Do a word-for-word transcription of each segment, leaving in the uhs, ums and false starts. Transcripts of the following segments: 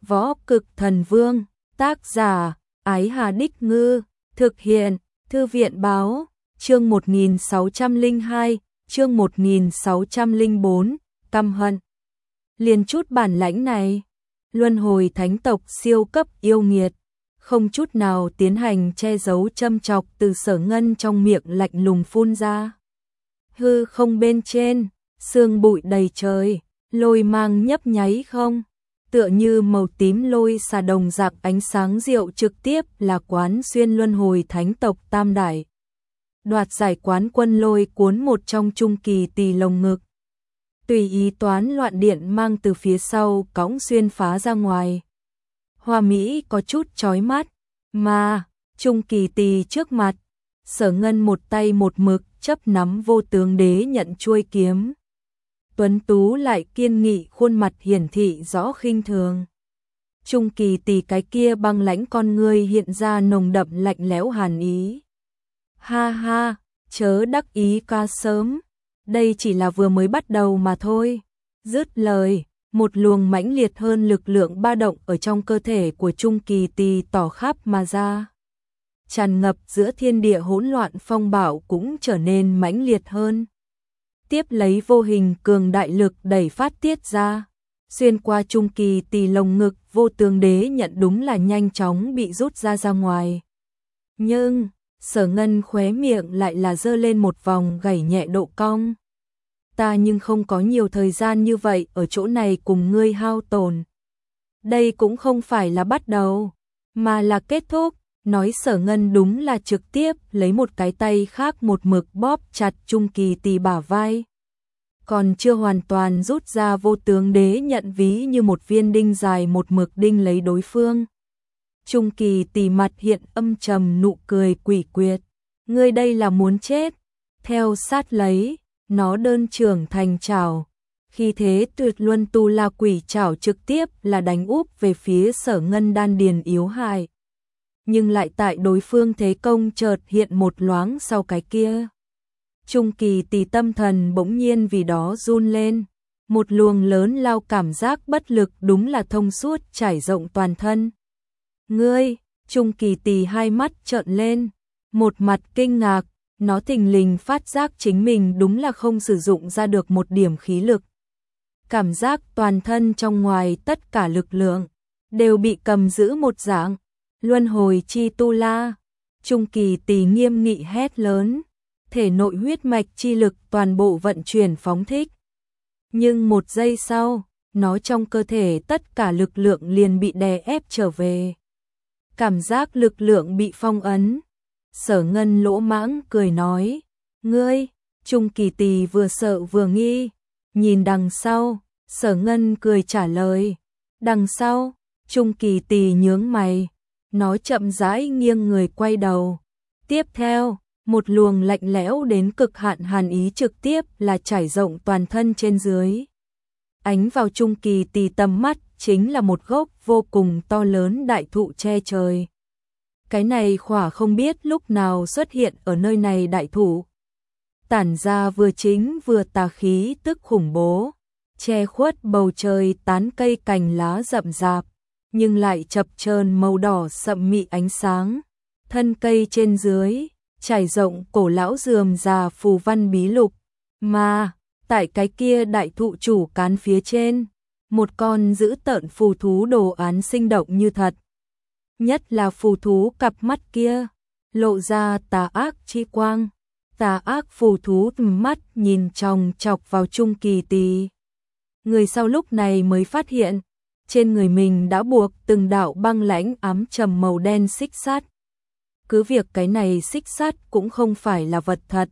Võ Cực Thần Vương, tác giả, Ái Hà Đích Ngư, thực hiện, Thư viện Báo, chương một nghìn sáu trăm lẻ hai, chương một nghìn sáu trăm lẻ bốn, căm hận. Liền chút bản lãnh này, luân hồi thánh tộc siêu cấp yêu nghiệt, không chút nào tiến hành che giấu châm chọc từ Sở Ngân trong miệng lạnh lùng phun ra. Hư không bên trên, sương bụi đầy trời, lôi mang nhấp nháy không, tựa như màu tím lôi xà đồng dạng ánh sáng diệu trực tiếp là quán xuyên luân hồi thánh tộc tam đại. Đoạt giải quán quân lôi cuốn một trong trung kỳ tỳ lồng ngực. Tùy ý toán loạn điện mang từ phía sau cõng xuyên phá ra ngoài. Hoa mỹ có chút chói mắt, mà trung kỳ tỳ trước mặt, Sở Ngân một tay một mực chấp nắm vô tướng đế nhận chuôi kiếm. Tuấn tú lại kiên nghị, khuôn mặt hiển thị rõ khinh thường. Trung kỳ tỳ cái kia băng lãnh con ngươi hiện ra nồng đậm lạnh lẽo hàn ý. Ha ha, chớ đắc ý ca sớm, đây chỉ là vừa mới bắt đầu mà thôi. Dứt lời, một luồng mãnh liệt hơn lực lượng ba động ở trong cơ thể của trung kỳ tỳ tỏ khắp mà ra. Tràn ngập giữa thiên địa hỗn loạn phong bạo cũng trở nên mãnh liệt hơn. Tiếp lấy vô hình cường đại lực đẩy phát tiết ra, xuyên qua trung kỳ tỳ lồng ngực, vô tướng đế nhận đúng là nhanh chóng bị rút ra ra ngoài. Nhưng, Sở Ngân khóe miệng lại là giơ lên một vòng gảy nhẹ độ cong. Ta nhưng không có nhiều thời gian như vậy ở chỗ này cùng ngươi hao tổn. Đây cũng không phải là bắt đầu, mà là kết thúc. Nói Sở Ngân đúng là trực tiếp lấy một cái tay khác một mực bóp chặt trung kỳ tỳ bả vai. Còn chưa hoàn toàn rút ra, vô tướng đế nhận ví như một viên đinh dài một mực đinh lấy đối phương. Trung kỳ tỳ mặt hiện âm trầm nụ cười quỷ quyệt. Ngươi đây là muốn chết. Theo sát lấy, nó đơn trưởng thành trảo. Khi thế tuyệt luân tu la quỷ trảo trực tiếp là đánh úp về phía Sở Ngân đan điền yếu hại. Nhưng lại tại đối phương thế công chợt hiện một loáng sau cái kia. Trung kỳ tỳ tâm thần bỗng nhiên vì đó run lên. Một luồng lớn lao cảm giác bất lực đúng là thông suốt trải rộng toàn thân. Ngươi, trung kỳ tỳ hai mắt trợn lên, một mặt kinh ngạc, nó thình lình phát giác chính mình đúng là không sử dụng ra được một điểm khí lực. Cảm giác toàn thân trong ngoài tất cả lực lượng đều bị cầm giữ một dạng. Luân hồi chi tu la, trung kỳ tỳ nghiêm nghị hét lớn, thể nội huyết mạch chi lực toàn bộ vận chuyển phóng thích. Nhưng một giây sau, nó trong cơ thể tất cả lực lượng liền bị đè ép trở về. Cảm giác lực lượng bị phong ấn. Sở Ngân lỗ mãng cười nói, ngươi, trung kỳ tỳ vừa sợ vừa nghi, nhìn đằng sau, Sở Ngân cười trả lời, đằng sau, trung kỳ tỳ nhướng mày. Nó chậm rãi nghiêng người quay đầu. Tiếp theo, một luồng lạnh lẽo đến cực hạn hàn ý trực tiếp là trải rộng toàn thân trên dưới. Ánh vào trung kỳ tỳ tầm mắt chính là một gốc vô cùng to lớn đại thụ che trời. Cái này khỏa không biết lúc nào xuất hiện ở nơi này đại thụ. Tản ra vừa chính vừa tà khí tức khủng bố, che khuất bầu trời tán cây cành lá rậm rạp. Nhưng lại chập chờn màu đỏ sậm mị ánh sáng. Thân cây trên dưới, trải rộng cổ lão rườm rà phù văn bí lục. Mà, tại cái kia đại thụ chủ cán phía trên, một con dữ tợn phù thú đồ án sinh động như thật. Nhất là phù thú cặp mắt kia, lộ ra tà ác chi quang. Tà ác phù thú mắt nhìn chòng chọc vào trung kỳ tỳ. Người sau lúc này mới phát hiện, trên người mình đã buộc từng đạo băng lãnh ám trầm màu đen xích sắt. Cứ việc cái này xích sắt cũng không phải là vật thật,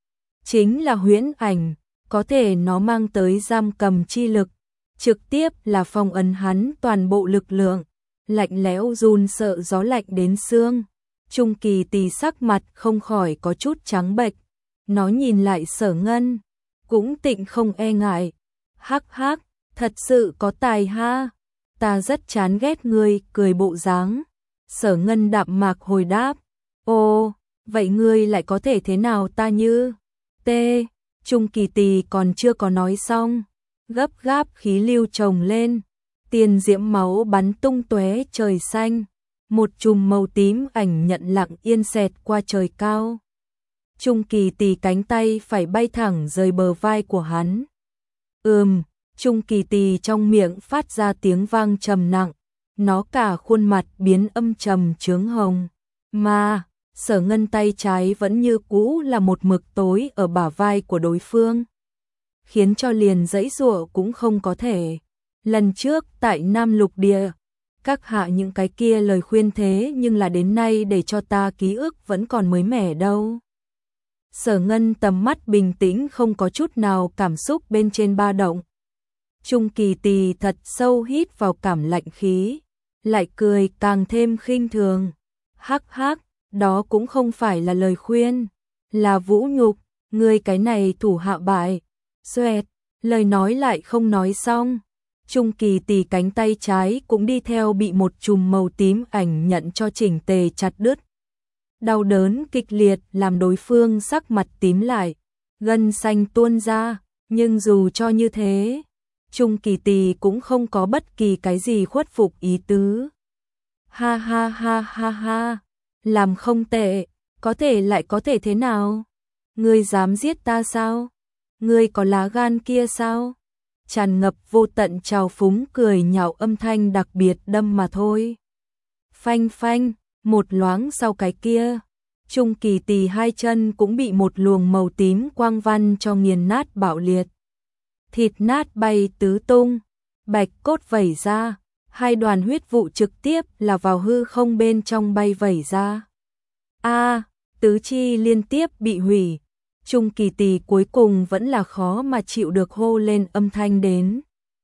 chính là huyễn ảnh, có thể nó mang tới giam cầm chi lực, trực tiếp là phong ấn hắn toàn bộ lực lượng, lạnh lẽo run sợ gió lạnh đến xương. Trung kỳ tỳ sắc mặt không khỏi có chút trắng bệch, nó nhìn lại Sở Ngân, cũng tịnh không e ngại. Hắc hắc, thật sự có tài ha. Ta rất chán ghét ngươi, cười bộ dáng. Sở Ngân đạm mạc hồi đáp. Ồ, vậy ngươi lại có thể thế nào ta như? T. Trung kỳ tỳ còn chưa có nói xong. Gấp gáp khí lưu chồng lên. Tiền diễm máu bắn tung tóe trời xanh, một chùm màu tím ảnh nhận lặng yên xẹt qua trời cao. Trung Kỳ Tỳ cánh tay phải bay thẳng rời bờ vai của hắn. Ừm, Trung Kỳ Tỳ trong miệng phát ra tiếng vang trầm nặng, nó cả khuôn mặt biến âm trầm chướng hồng. Mà, Sở Ngân tay trái vẫn như cũ là một mực tối ở bả vai của đối phương, khiến cho liền giãy giụa cũng không có thể. Lần trước tại Nam Lục Địa, các hạ những cái kia lời khuyên thế nhưng là đến nay để cho ta ký ức vẫn còn mới mẻ đâu. Sở Ngân tầm mắt bình tĩnh không có chút nào cảm xúc bên trên ba động. Trung Kỳ Tỳ thật sâu hít vào cảm lạnh khí, lại cười càng thêm khinh thường. Hắc hắc, đó cũng không phải là lời khuyên, là vũ nhục, ngươi cái này thủ hạ bại. Xoẹt, lời nói lại không nói xong. Trung Kỳ Tỳ cánh tay trái cũng đi theo bị một chùm màu tím ảnh nhận cho chỉnh tề chặt đứt. Đau đớn kịch liệt làm đối phương sắc mặt tím lại, gân xanh tuôn ra, nhưng dù cho như thế, Trung Kỳ Tỳ cũng không có bất kỳ cái gì khuất phục ý tứ. Ha ha ha ha ha, làm không tệ, có thể lại có thể thế nào? Ngươi dám giết ta sao? Ngươi có lá gan kia sao? Tràn ngập vô tận trào phúng cười nhạo âm thanh đặc biệt đâm mà thôi. Phanh phanh, một loáng sau cái kia, Trung Kỳ Tỳ hai chân cũng bị một luồng màu tím quang văn cho nghiền nát bạo liệt. Thịt nát bay tứ tung, bạch cốt vẩy ra, hai đoàn huyết vụ trực tiếp là vào hư không bên trong bay vẩy ra. A, tứ chi liên tiếp bị hủy. Trung Kỳ Tỳ cuối cùng vẫn là khó mà chịu được hô lên âm thanh đến.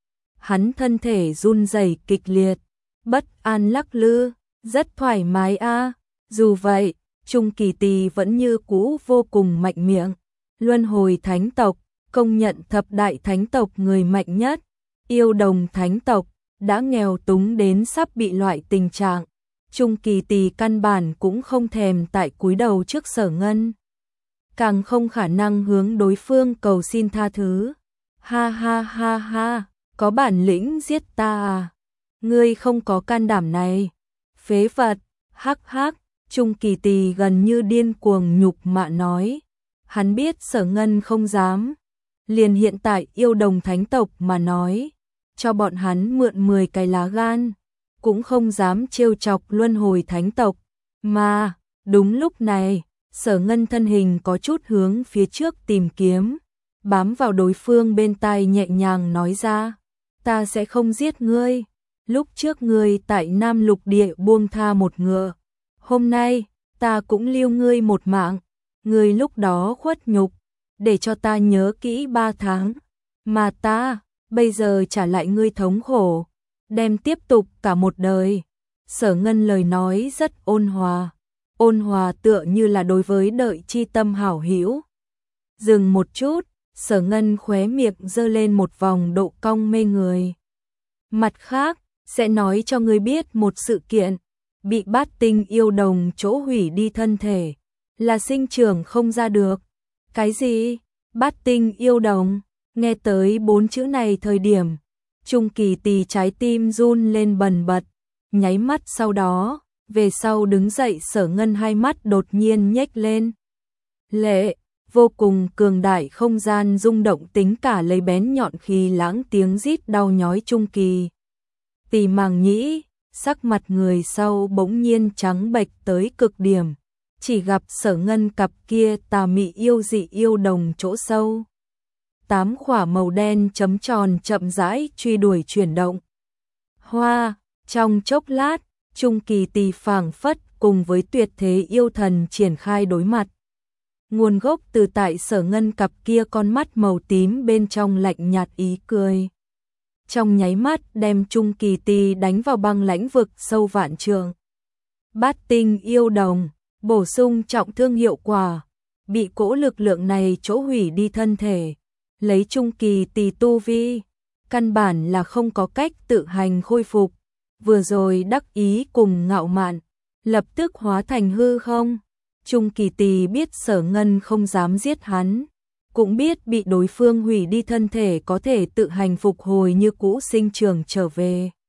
Hắn thân thể run rẩy kịch liệt, bất an lắc lư, rất thoải mái a. Dù vậy, Trung Kỳ Tỳ vẫn như cũ vô cùng mạnh miệng. Luân hồi thánh tộc, công nhận thập đại thánh tộc người mạnh nhất, yêu đồng thánh tộc, đã nghèo túng đến sắp bị loại tình trạng. Trung Kỳ Tỳ căn bản cũng không thèm tại cúi đầu trước Sở Ngân, càng không khả năng hướng đối phương cầu xin tha thứ. Ha ha ha ha, có bản lĩnh giết ta à? Ngươi không có can đảm này. Phế vật, hắc hắc, Trung Kỳ Tỳ gần như điên cuồng nhục mạ nói. Hắn biết Sở Ngân không dám, liền hiện tại yêu đồng thánh tộc mà nói, cho bọn hắn mượn mười cái lá gan, cũng không dám trêu chọc luân hồi thánh tộc. Mà, đúng lúc này, Sở Ngân thân hình có chút hướng phía trước tìm kiếm, bám vào đối phương bên tai nhẹ nhàng nói ra, ta sẽ không giết ngươi, lúc trước ngươi tại Nam Lục Địa buông tha một ngựa, hôm nay, ta cũng lưu ngươi một mạng, ngươi lúc đó khuất nhục, để cho ta nhớ kỹ ba tháng, mà ta, bây giờ trả lại ngươi thống khổ, đem tiếp tục cả một đời. Sở Ngân lời nói rất ôn hòa. Ôn hòa tựa như là đối với đợi chi tâm hảo hữu. Dừng một chút, Sở Ngân khóe miệng giơ lên một vòng độ cong mê người. Mặt khác, sẽ nói cho ngươi biết một sự kiện, bị bát tinh yêu đồng chỗ hủy đi thân thể, là sinh trưởng không ra được. Cái gì? Bát tinh yêu đồng? Nghe tới bốn chữ này thời điểm, Trung Kỳ Tỳ trái tim run lên bần bật, nháy mắt sau đó, về sau đứng dậy Sở Ngân hai mắt đột nhiên nhếch lên. Lệ, vô cùng cường đại không gian rung động tính cả lấy bén nhọn khí lãng tiếng rít đau nhói Trung Kỳ Tỳ màng nhĩ, sắc mặt người sau bỗng nhiên trắng bệch tới cực điểm, chỉ gặp Sở Ngân cặp kia tà mị yêu dị yêu đồng chỗ sâu. Tám khỏa màu đen chấm tròn chậm rãi truy đuổi chuyển động. Hoa, trong chốc lát, Trung Kỳ Tỳ phảng phất cùng với tuyệt thế yêu thần triển khai đối mặt. Nguồn gốc từ tại Sở Ngân cặp kia con mắt màu tím bên trong lạnh nhạt ý cười. Trong nháy mắt đem Trung Kỳ Tỳ đánh vào băng lãnh vực sâu vạn trượng. Bát tinh yêu đồng, bổ sung trọng thương hiệu quả, bị cỗ lực lượng này chỗ hủy đi thân thể. Lấy Trung Kỳ Tỳ tu vi, căn bản là không có cách tự hành khôi phục. Vừa rồi đắc ý cùng ngạo mạn, lập tức hóa thành hư không. Trung Kỳ Tỳ biết Sở Ngân không dám giết hắn, cũng biết bị đối phương hủy đi thân thể có thể tự hành phục hồi như cũ sinh trưởng trở về.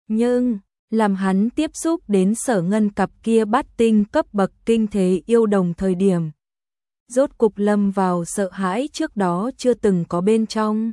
Nhưng, làm hắn tiếp xúc đến Sở Ngân cặp kia bát tinh cấp bậc kinh thế yêu đồng thời điểm. Rốt cục lâm vào sợ hãi trước đó chưa từng có bên trong.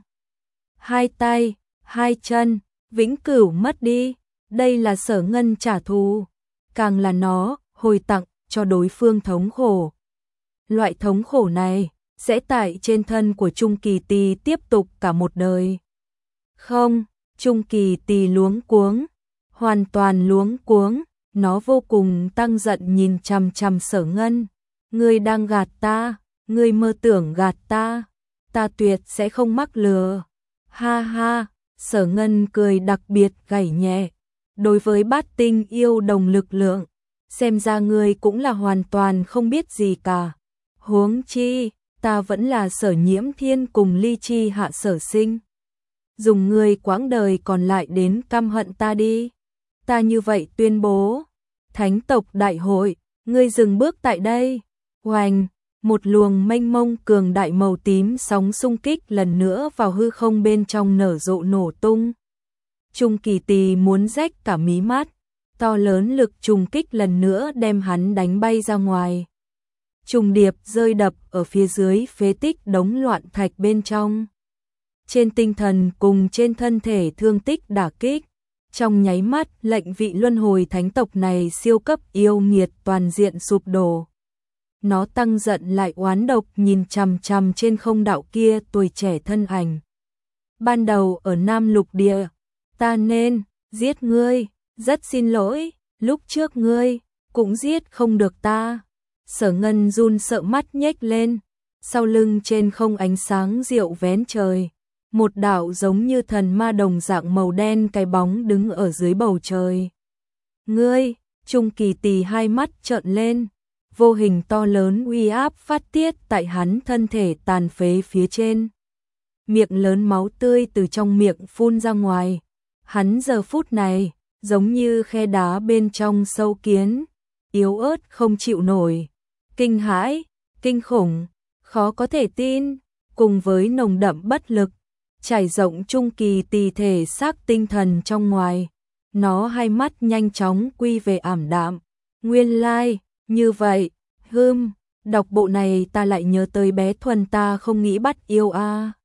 Hai tay, hai chân, vĩnh cửu mất đi, đây là Sở Ngân trả thù, càng là nó hồi tặng cho đối phương thống khổ. Loại thống khổ này sẽ tại trên thân của Trung Kỳ Tì tiếp tục cả một đời. Không, Trung Kỳ Tì luống cuống, hoàn toàn luống cuống, nó vô cùng tăng giận nhìn chằm chằm Sở Ngân. Ngươi đang gạt ta, ngươi mơ tưởng gạt ta, ta tuyệt sẽ không mắc lừa. Ha ha, Sở Ngân cười đặc biệt gảy nhẹ. Đối với bát tinh yêu đồng lực lượng, xem ra ngươi cũng là hoàn toàn không biết gì cả. Huống chi, ta vẫn là Sở Nhiễm Thiên cùng ly chi hạ sở sinh. Dùng ngươi quãng đời còn lại đến căm hận ta đi. Ta như vậy tuyên bố. Thánh tộc đại hội, ngươi dừng bước tại đây. Oanh, một luồng mênh mông cường đại màu tím sóng xung kích lần nữa vào hư không bên trong nở rộ nổ tung. Trung Kỳ Tì muốn rách cả mí mắt, to lớn lực trùng kích lần nữa đem hắn đánh bay ra ngoài. Trùng điệp rơi đập ở phía dưới phế tích đống loạn thạch bên trong. Trên tinh thần cùng trên thân thể thương tích đả kích, trong nháy mắt lệnh vị luân hồi thánh tộc này siêu cấp yêu nghiệt toàn diện sụp đổ. Nó tăng giận lại oán độc nhìn chằm chằm trên không đạo kia tuổi trẻ thân ảnh. Ban đầu ở Nam Lục Địa, ta nên giết ngươi, rất xin lỗi, lúc trước ngươi cũng giết không được ta. Sở Ngân run sợ mắt nhếch lên, sau lưng trên không ánh sáng diệu vén trời. Một đạo giống như thần ma đồng dạng màu đen cái bóng đứng ở dưới bầu trời. Ngươi, Trung Kỳ Tì hai mắt trợn lên, vô hình to lớn uy áp phát tiết tại hắn thân thể tàn phế phía trên. Miệng lớn máu tươi từ trong miệng phun ra ngoài. Hắn giờ phút này, giống như khe đá bên trong sâu kiến, yếu ớt không chịu nổi. Kinh hãi, kinh khủng, khó có thể tin, cùng với nồng đậm bất lực, trải rộng Trung Kỳ Tì thể xác tinh thần trong ngoài. Nó hai mắt nhanh chóng quy về ảm đạm. Nguyên lai, như vậy, hưm, đọc bộ này ta lại nhớ tới bé Thuần ta không nghĩ bắt yêu a.